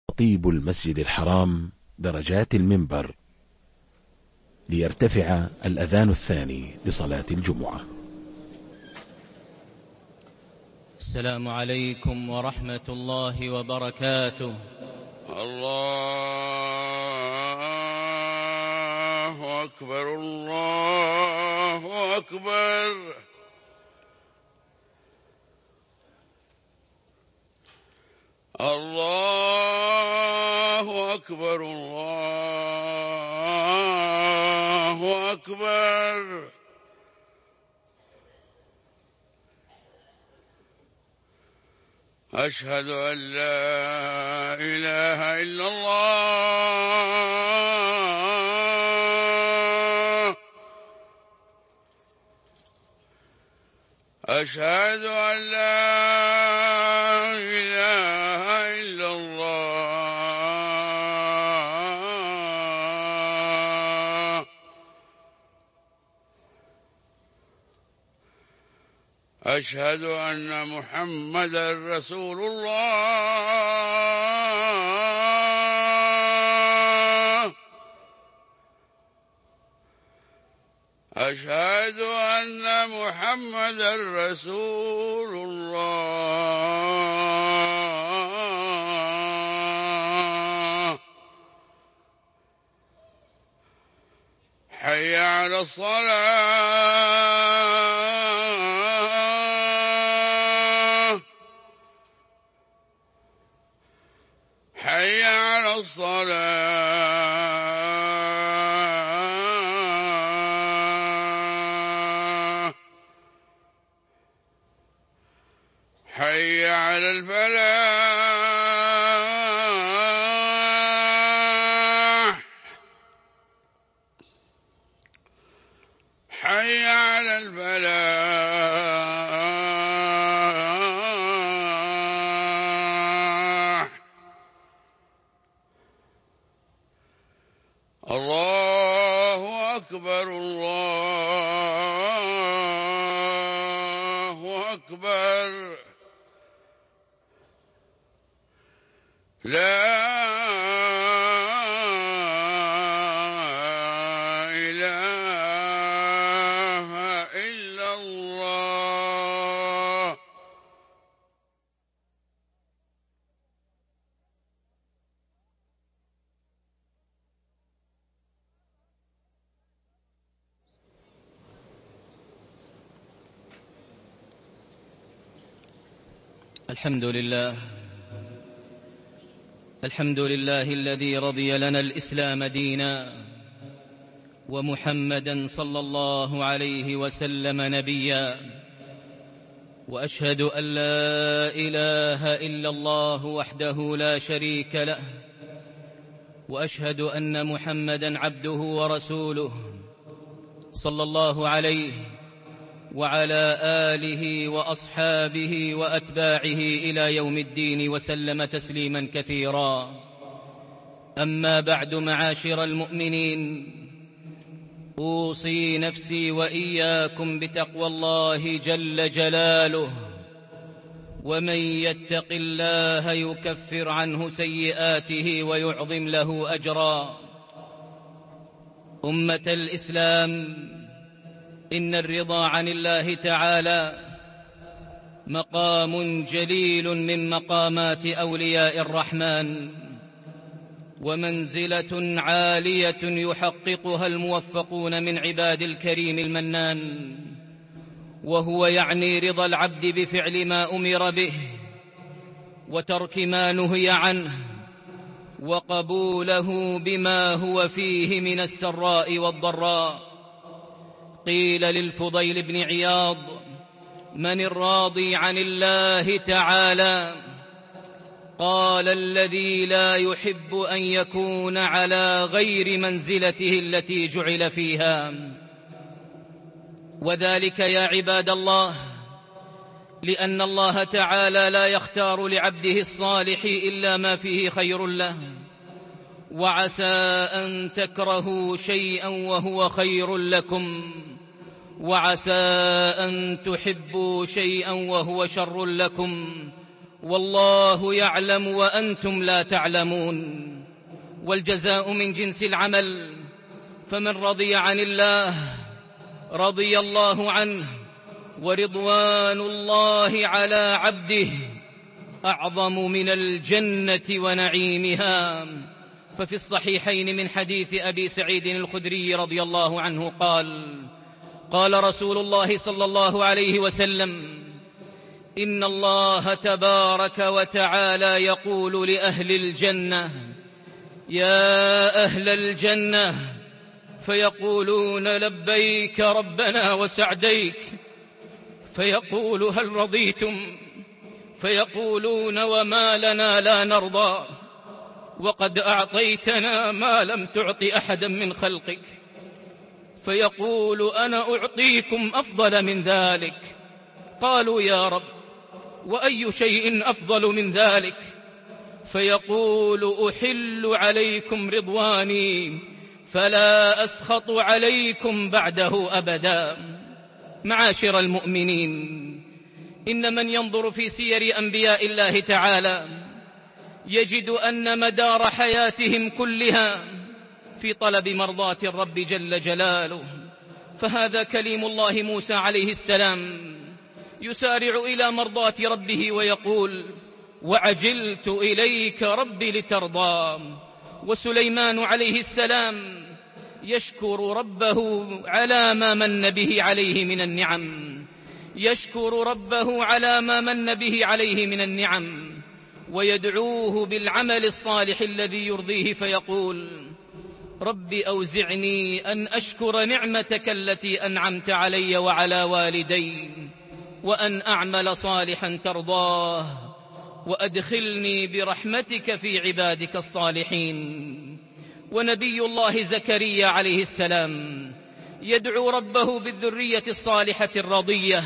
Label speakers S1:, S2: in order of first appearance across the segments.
S1: خطيب المسجد الحرام درجات المنبر ليرتفع الأذان الثاني لصلاة الجمعة.
S2: السلام عليكم ورحمة الله وبركاته.
S3: الله أكبر الله أكبر. الله أكبر الله أكبر. أشهد أن لا إله إلا الله. أشهد أن لا إله إلا الله. أشهد أن محمدا رسول الله. أشهد أن محمدا رسول الله. حي على الصلاة. حي على الصلاة. حي على الفلاح. حي على الفلاح. الله أكبر الله أكبر. لا إله إلا الله.
S2: الحمد لله الذي رضي لنا الإسلام دينا، ومحمدا صلى الله عليه وسلم نبيا. وأشهد أن لا إله إلا الله وحده لا شريك له، وأشهد أن محمدا عبده ورسوله صلى الله عليه وعلى آله وأصحابه وأتباعه إلى يوم الدين، وسلم تسليما كثيرا. أما بعد، معاشر المؤمنين، أوصي نفسي وإياكم بتقوى الله جل جلاله. ومن يتق الله يكفر عنه سيئاته ويعظم له أجرا. أمة الإسلام، إن الرضا عن الله تعالى مقام جليل من مقامات أولياء الرحمن، ومنزلة عالية يحققها الموفقون من عباد الكريم المنان. وهو يعني رضا العبد بفعل ما أمر به، وترك ما نهي عنه، وقبوله بما هو فيه من السراء والضراء. قيل للفضيل بن عياض: من الراضي عن الله تعالى؟ قال: الذي لا يحب أن يكون على غير منزلته التي جعل فيها. وذلك يا عباد الله لأن الله تعالى لا يختار لعبده الصالح إلا ما فيه خير له. وعسى أن تكرهوا شيئا وهو خير لكم، وعسى أن تحبوا شيئا وهو شر لكم، والله يعلم وأنتم لا تعلمون. والجزاء من جنس العمل، فمن رضي عن الله رضي الله عنه، ورضوان الله على عبده أعظم من الجنة ونعيمها. ففي الصحيحين من حديث أبي سعيد الخدري رضي الله عنه قال: قال رسول الله صلى الله عليه وسلم: إن الله تبارك وتعالى يقول لأهل الجنة: يا أهل الجنة، فيقولون: لبيك ربنا وسعديك. فيقول: هل رضيتم؟ فيقولون: وما لنا لا نرضى، وقد أعطيتنا ما لم تعط أحدا من خلقك. فيقول: أنا أعطيكم أفضل من ذلك. قالوا: يا رب، وأي شيء أفضل من ذلك؟ فيقول: أحل عليكم رضواني فلا أسخط عليكم بعده أبدا. معاشر المؤمنين، إن من ينظر في سير أنبياء الله تعالى يجد أن مدار حياتهم كلها في طلب مرضاة الرب جل جلاله. فهذا كليم الله موسى عليه السلام يسارع إلى مرضاة ربه ويقول: وعجلت إليك ربي لترضى. وسليمان عليه السلام يشكر ربه على ما من به عليه من النعم، يشكر ربه على ما من به عليه من النعم، ويدعوه بالعمل الصالح الذي يرضيه، فيقول: رب أوزعني أن أشكر نعمتك التي أنعمت علي وعلى والدي، وأن أعمل صالحا ترضاه، وأدخلني برحمتك في عبادك الصالحين. ونبي الله زكريا عليه السلام يدعو ربه بالذرية الصالحة الرضية: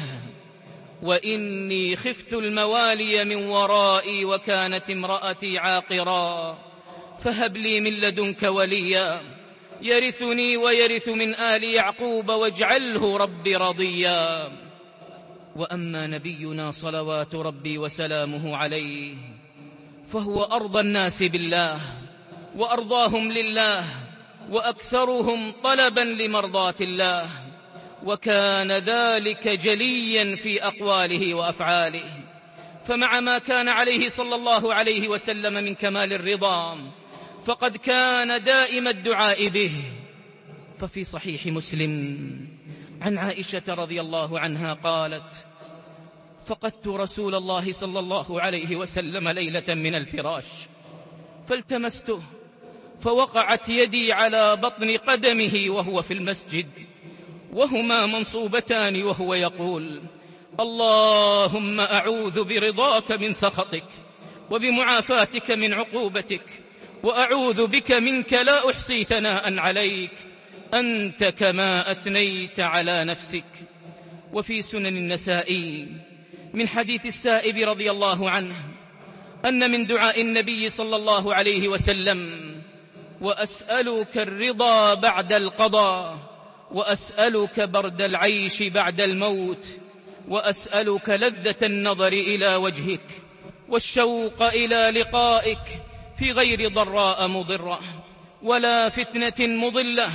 S2: وإني خفت الموالي من ورائي وكانت امرأتي عاقرا فهب لي من لدنك وليا يرثني ويرث من آل يعقوب واجعله ربي رضيا. وأما نبينا صلوات ربي وسلامه عليه فهو أرضى الناس بالله وأرضاهم لله وأكثرهم طلبا لمرضاة الله، وكان ذلك جليا في أقواله وأفعاله. فمع ما كان عليه صلى الله عليه وسلم من كمال الرضا فقد كان دائم الدعاء به. ففي صحيح مسلم عن عائشة رضي الله عنها قالت: فقدت رسول الله صلى الله عليه وسلم ليلة من الفراش فالتمسته فوقعت يدي على بطن قدمه وهو في المسجد وهما منصوبتان وهو يقول: اللهم أعوذ برضاك من سخطك وبمعافاتك من عقوبتك وأعوذ بك منك لا أحصي ثناء عليك أنت كما أثنيت على نفسك. وفي سنن النسائي من حديث السائب رضي الله عنه أن من دعاء النبي صلى الله عليه وسلم: وأسألك الرضا بعد القضاء، وأسألك برد العيش بعد الموت، وأسألك لذة النظر إلى وجهك والشوق إلى لقائك في غير ضراء مضرة ولا فتنة مضلة.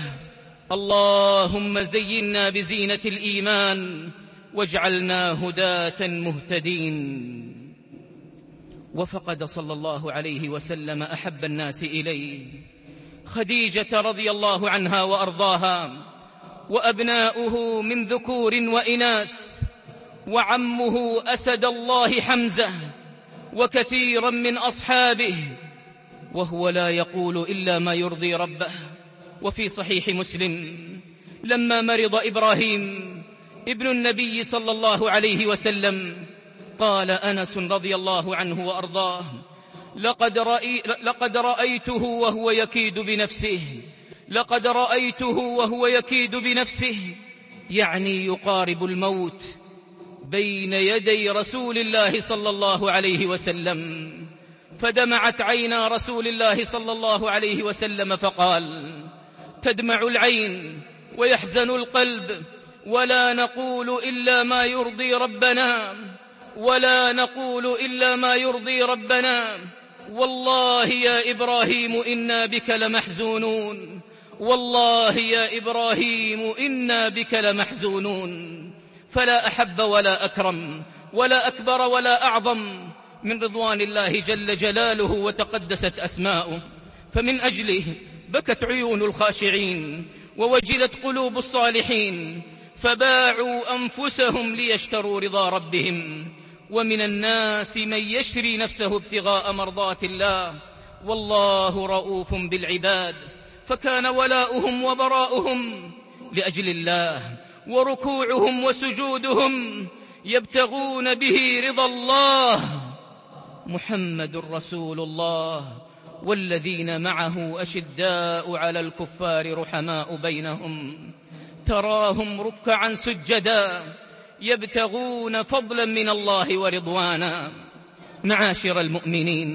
S2: اللهم زينا بزينة الإيمان واجعلنا هداة مهتدين. وفقد صلى الله عليه وسلم أحب الناس إليه خديجة رضي الله عنها وأرضاها، وأبناؤه من ذكور وإناث، وعمه أسد الله حمزة، وكثيرا من أصحابه، وهو لا يقول إلا ما يرضي ربه. وفي صحيح مسلم لما مرض إبراهيم ابن النبي صلى الله عليه وسلم قال أنس رضي الله عنه وأرضاه: لقد رأيته وهو يكيد بنفسه، لقد رأيته وهو يكيد بنفسه، يعني يقارب الموت، بين يدي رسول الله صلى الله عليه وسلم. فدمعت عينا رسول الله صلى الله عليه وسلم فقال: تدمع العين ويحزن القلب ولا نقول إلا ما يرضي ربنا، ولا نقول إلا ما يرضي ربنا. والله يا إبراهيم إنا بك لمحزونون، والله يا إبراهيم إنا بك لمحزونون. فلا أحب ولا أكرم ولا أكبر ولا أعظم من رضوان الله جل جلاله وتقدست أسماؤه، فمن أجله بكت عيون الخاشعين ووجلت قلوب الصالحين، فباعوا أنفسهم ليشتروا رضا ربهم. ومن الناس من يشري نفسه ابتغاء مرضات الله، والله رؤوف بالعباد. فكان ولاؤهم وبراؤهم لأجل الله، وركوعهم وسجودهم يبتغون به رضا الله. محمد رسول الله والذين معه أشداء على الكفار رحماء بينهم، تراهم ركعا سجدا يبتغون فضلا من الله ورضوانا. معاشر المؤمنين،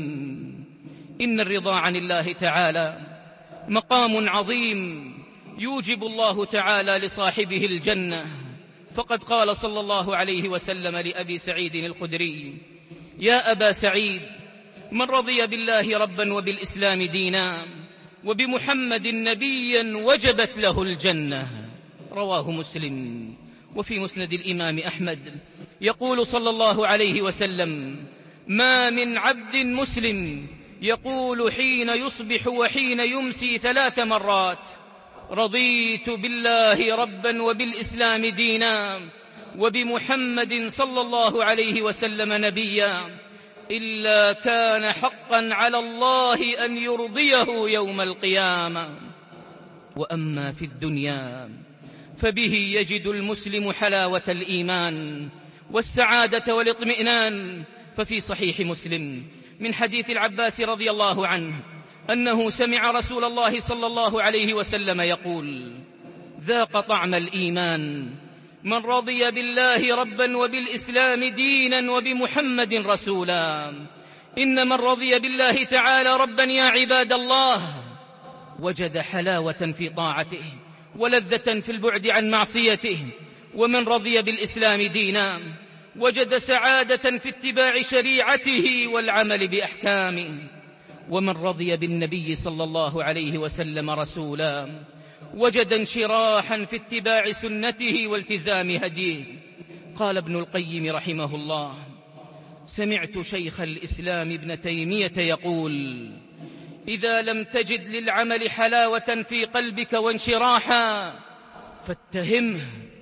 S2: إن الرضا عن الله تعالى مقام عظيم يوجب الله تعالى لصاحبه الجنة. فقد قال صلى الله عليه وسلم لأبي سعيد الخدري: يا أبا سعيد، من رضي بالله ربا وبالإسلام دينا وبمحمد نبيا وجبت له الجنة. رواه مسلم. وفي مسند الإمام أحمد يقول صلى الله عليه وسلم: ما من عبد مسلم يقول حين يصبح وحين يمسي 3 مرات: رضيت بالله ربا وبالإسلام دينا وبمحمد صلى الله عليه وسلم نبيا، إلا كان حقا على الله أن يرضيه يوم القيامة. وأما في الدنيا فبه يجد المسلم حلاوة الإيمان والسعادة والاطمئنان. ففي صحيح مسلم من حديث العباس رضي الله عنه أنه سمع رسول الله صلى الله عليه وسلم يقول: ذاق طعم الإيمان من رضي بالله ربا وبالإسلام دينا وبمحمد رسولا. إن من رضي بالله تعالى ربا يا عباد الله وجد حلاوة في طاعته ولذة في البعد عن معصيته. ومن رضي بالإسلام دينا وجد سعادة في اتباع شريعته والعمل بأحكامه. ومن رضي بالنبي صلى الله عليه وسلم رسولا وجد انشراحا في اتباع سنته والتزام هديه. قال ابن القيم رحمه الله: سمعت شيخ الإسلام ابن تيمية يقول: إذا لم تجد للعمل حلاوة في قلبك وانشراحا فاتهمه،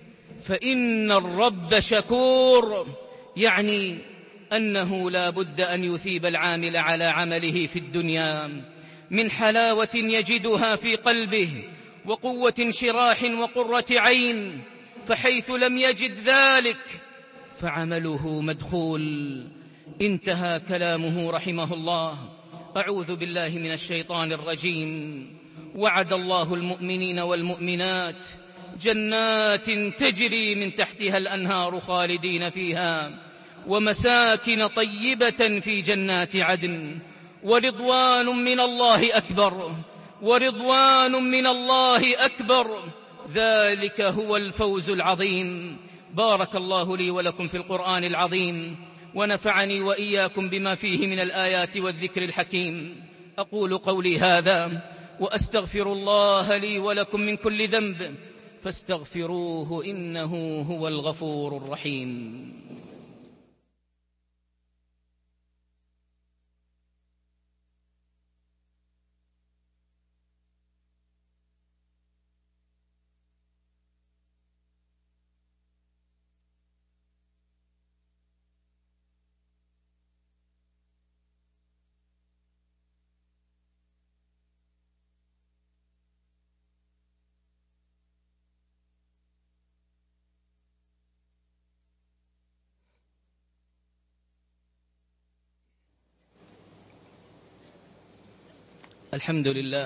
S2: فإن الرب شكور. يعني أنه لا بد أن يثيب العامل على عمله في الدنيا من حلاوة يجدها في قلبه وقوة انشراح وقرة عين، فحيث لم يجد ذلك فعمله مدخول. انتهى كلامه رحمه الله. أعوذ بالله من الشيطان الرجيم. وعد الله المؤمنين والمؤمنات جنات تجري من تحتها الأنهار خالدين فيها ومساكن طيبة في جنات عدن ورضوان من الله أكبر، ورضوان من الله أكبر، ذلك هو الفوز العظيم. بارك الله لي ولكم في القرآن العظيم، ونفعني وإياكم بما فيه من الآيات والذكر الحكيم. أقول قولي هذا وأستغفر الله لي ولكم من كل ذنب، فاستغفروه إنه هو الغفور الرحيم. الحمد لله،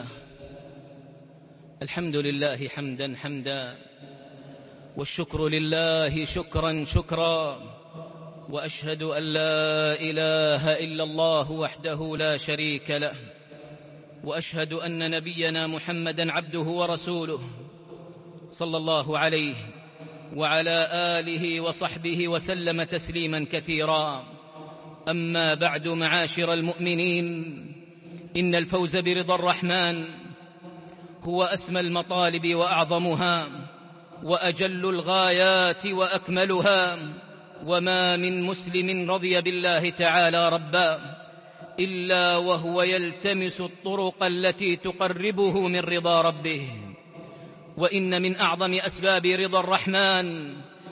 S2: الحمد لله حمدا حمدا، والشكر لله شكرا شكرا، وأشهد أن لا إله إلا الله وحده لا شريك له، وأشهد أن نبينا محمدا عبده ورسوله صلى الله عليه وعلى آله وصحبه وسلم تسليما كثيرا. أما بعد، معاشر المؤمنين، إن الفوز برضا الرحمن هو أسمى المطالب وأعظمها وأجل الغايات وأكملها، وما من مسلم رضي بالله تعالى ربا إلا وهو يلتمس الطرق التي تقربه من رضا ربه. وإن من أعظم أسباب رضا الرحمن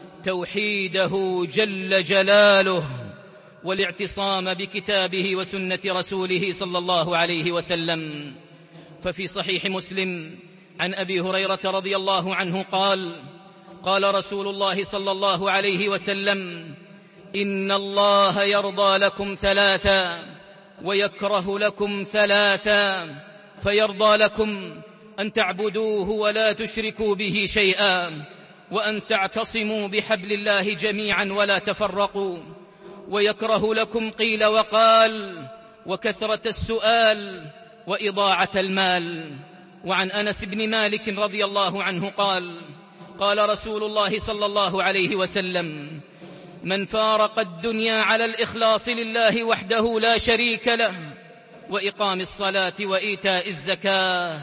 S2: توحيده جل جلاله والاعتصام بكتابه وسنة رسوله صلى الله عليه وسلم. ففي صحيح مسلم عن أبي هريرة رضي الله عنه قال: قال رسول الله صلى الله عليه وسلم: إن الله يرضى لكم ثلاثا ويكره لكم ثلاثا، فيرضى لكم أن تعبدوه ولا تشركوا به شيئا، وأن تعتصموا بحبل الله جميعا ولا تفرقوا، ويكره لكم قيل وقال وكثرة السؤال وإضاعة المال. وعن أنس بن مالك رضي الله عنه قال: قال رسول الله صلى الله عليه وسلم: من فارق الدنيا على الإخلاص لله وحده لا شريك له وإقام الصلاة وإيتاء الزكاة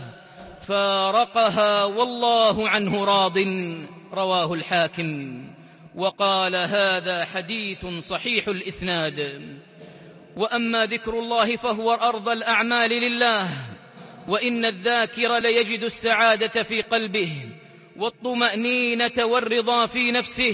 S2: فارقها والله عنه راض. رواه الحاكم. وقال: هذا حديث صحيح الإسناد. وأما ذكر الله فهو أرضى الأعمال لله، وإن الذاكر ليجد السعادة في قلبه والطمأنينة والرضا في نفسه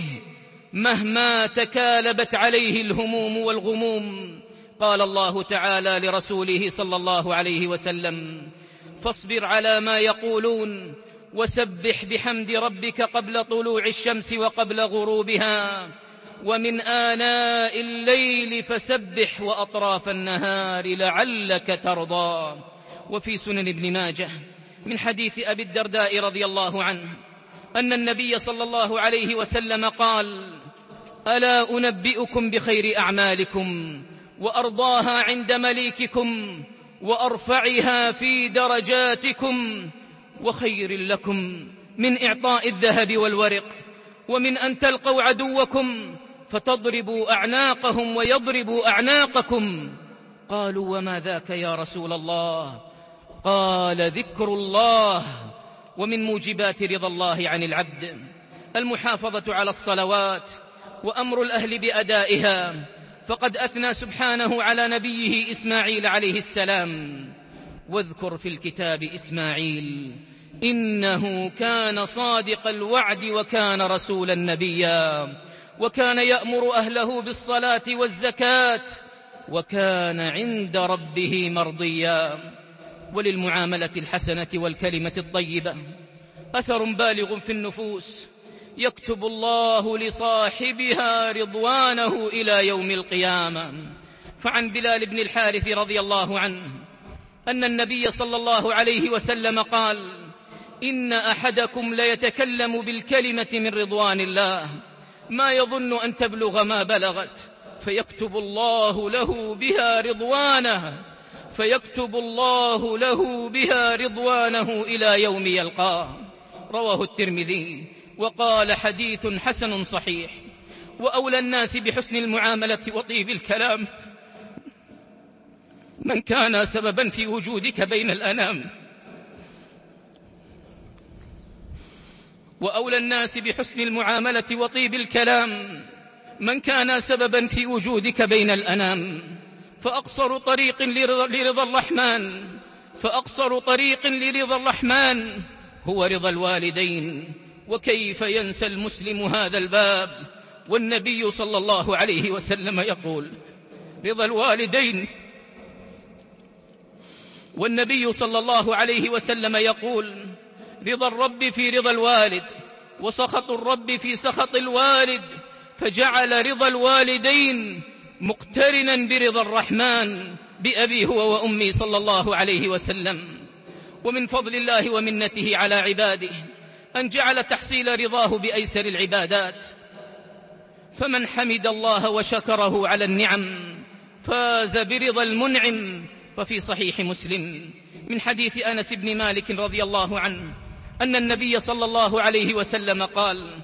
S2: مهما تكالبت عليه الهموم والغموم. قال الله تعالى لرسوله صلى الله عليه وسلم: فاصبر على ما يقولون وسبح بحمد ربك قبل طلوع الشمس وقبل غروبها ومن آناء الليل فسبح وأطراف النهار لعلك ترضى. وفي سنن ابن ماجه من حديث أبي الدرداء رضي الله عنه أن النبي صلى الله عليه وسلم قال: ألا أنبئكم بخير أعمالكم وأرضاها عند مليككم وأرفعها في درجاتكم وخير لكم من إعطاء الذهب والورق ومن أن تلقوا عدوكم فتضربوا أعناقهم ويضربوا أعناقكم. قالوا: وما ذاك يا رسول الله؟ قال: ذكر الله. ومن موجبات رضا الله عن العبد المحافظة على الصلوات وأمر الأهل بأدائها، فقد أثنى سبحانه على نبيه إسماعيل عليه السلام: واذكر في الكتاب إسماعيل إنه كان صادق الوعد وكان رسولا نبيا وكان يأمر أهله بالصلاة والزكاة وكان عند ربه مرضيا. وللمعاملة الحسنة والكلمة الطيبة أثر بالغ في النفوس يكتب الله لصاحبها رضوانه إلى يوم القيامة. فعن بلال بن الحارث رضي الله عنه أن النبي صلى الله عليه وسلم قال: إن أحدكم ليتكلم بالكلمة من رضوان الله ما يظن أن تبلغ ما بلغت فيكتب الله له بها رضوانه إلى يوم يلقاه. رواه الترمذي وقال: حديث حسن صحيح. وأولى الناس بحسن المعاملة وطيب الكلام من كان سببا في وجودك بين الأنام. وأولى الناس بحسن المعاملة وطيب الكلام من كان سببا في وجودك بين الأنام. فأقصر طريق لرضا الرحمن هو رضا الوالدين. وكيف ينسى المسلم هذا الباب والنبي صلى الله عليه وسلم يقول: رضا الوالدين، والنبي صلى الله عليه وسلم يقول: رضا الرب في رضا الوالد وسخط الرب في سخط الوالد، فجعل رضا الوالدين مقترنا برضا الرحمن بأبي هو وأمي صلى الله عليه وسلم. ومن فضل الله ومنته على عباده أن جعل تحصيل رضاه بأيسر العبادات، فمن حمد الله وشكره على النعم فاز برضا المنعم. ففي صحيح مسلم من حديث أنس بن مالك رضي الله عنه أن النبي صلى الله عليه وسلم قال: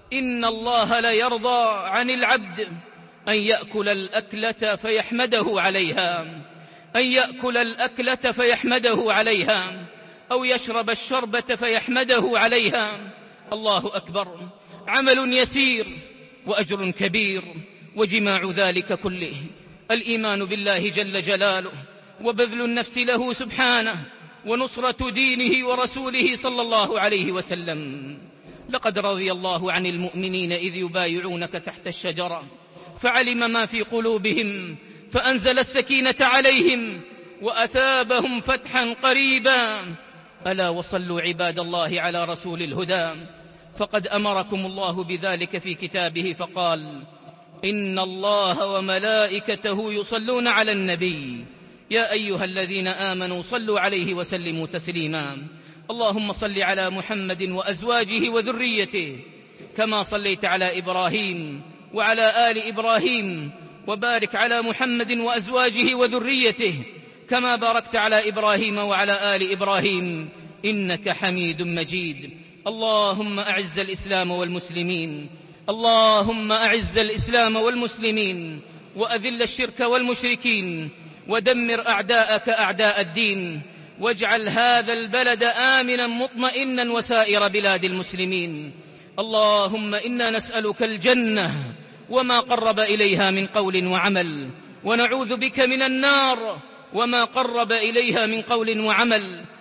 S2: إن الله لا يرضى عن العبد أن يأكل الأكلة فيحمده عليها، أن يأكل الأكلة فيحمده عليها، أو يشرب الشربة فيحمده عليها. الله أكبر، عمل يسير وأجر كبير، وجماع ذلك كله الإيمان بالله جل جلاله، وبذل النفس له سبحانه، ونصرة دينه ورسوله صلى الله عليه وسلم. لقد رضي الله عن المؤمنين إذ يبايعونك تحت الشجرة فعلم ما في قلوبهم فأنزل السكينة عليهم وأثابهم فتحا قريبا. ألا وصلوا عباد الله على رسول الهدى، فقد أمركم الله بذلك في كتابه فقال: إن الله وملائكته يصلون على النبي يا أيها الذين آمنوا صلوا عليه وسلموا تسليما. اللهم صل على محمد وأزواجه وذريته كما صليت على إبراهيم وعلى آل إبراهيم، وبارك على محمد وأزواجه وذريته كما باركت على إبراهيم وعلى آل إبراهيم إنك حميد مجيد. اللهم أعز الإسلام والمسلمين، اللهم أعز الإسلام والمسلمين، وأذل الشرك والمشركين، ودمر أعداءك أعداء الدين، واجعل هذا البلد آمنا مطمئنا وسائر بلاد المسلمين. اللهم إنا نسألك الجنة وما قرب إليها من قول وعمل، ونعوذ بك من النار وما قرب إليها من قول وعمل.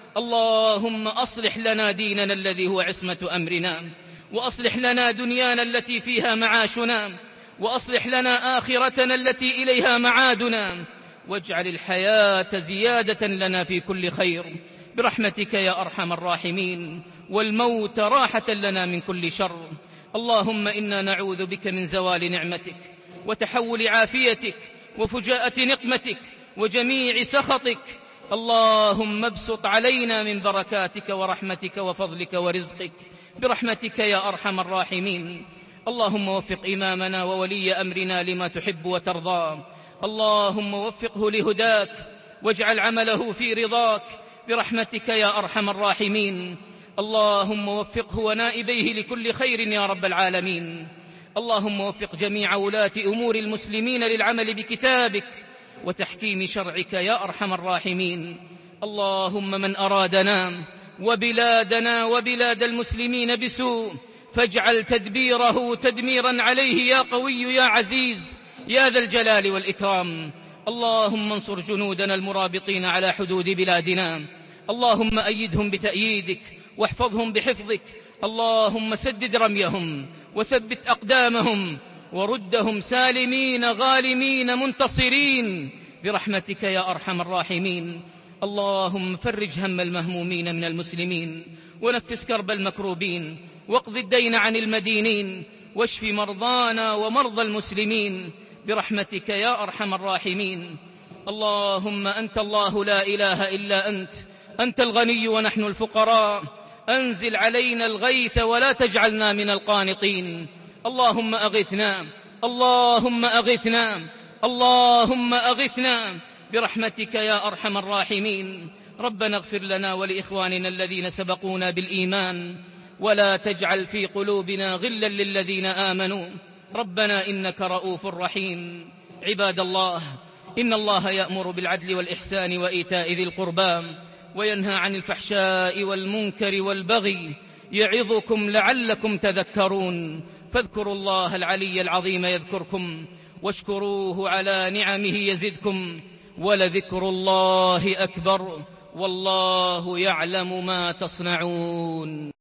S2: اللهم أصلح لنا ديننا الذي هو عصمة أمرنا، وأصلح لنا دنيانا التي فيها معاشنا، وأصلح لنا آخرتنا التي إليها معادنا، واجعل الحياة زيادة لنا في كل خير برحمتك يا أرحم الراحمين، والموت راحة لنا من كل شر. اللهم إنا نعوذ بك من زوال نعمتك وتحول عافيتك وفجاءة نقمتك وجميع سخطك. اللهم ابسط علينا من بركاتك ورحمتك وفضلك ورزقك برحمتك يا أرحم الراحمين. اللهم وفق إمامنا وولي أمرنا لما تحب وترضى، اللهم وفقه لهداك واجعل عمله في رضاك برحمتك يا أرحم الراحمين. اللهم وفقه ونائبيه لكل خير يا رب العالمين. اللهم وفق جميع ولاة أمور المسلمين للعمل بكتابك وتحكيم شرعك يا أرحم الراحمين. اللهم من أرادنا وبلادنا وبلاد المسلمين بسوء فاجعل تدبيره تدميرا عليه يا قوي يا عزيز يا ذا الجلال والإكرام. اللهم انصر جنودنا المرابطين على حدود بلادنا، اللهم أيدهم بتأييدك واحفظهم بحفظك. اللهم سدد رميهم وثبت أقدامهم وردهم سالمين غالمين منتصرين برحمتك يا أرحم الراحمين. اللهم فرج هم المهمومين من المسلمين، ونفس كرب المكروبين، واقض الدين عن المدينين، واشف مرضانا ومرضى المسلمين برحمتك يا أرحم الراحمين. اللهم أنت الله لا إله إلا أنت، أنت الغني ونحن الفقراء، أنزل علينا الغيث ولا تجعلنا من القانطين. اللهم أغثنا، اللهم أغثنا، اللهم أغثنا برحمتك يا أرحم الراحمين. ربنا اغفر لنا ولإخواننا الذين سبقونا بالإيمان، ولا تجعل في قلوبنا غلا للذين آمنوا ربنا إنك رؤوف رحيم. عباد الله، إن الله يأمر بالعدل والإحسان وإيتاء ذي القربى وينهى عن الفحشاء والمنكر والبغي يعظكم لعلكم تذكرون. فاذكروا الله العلي العظيم يذكركم، واشكروه على نعمه يزدكم، ولذكر الله أكبر، والله يعلم ما تصنعون.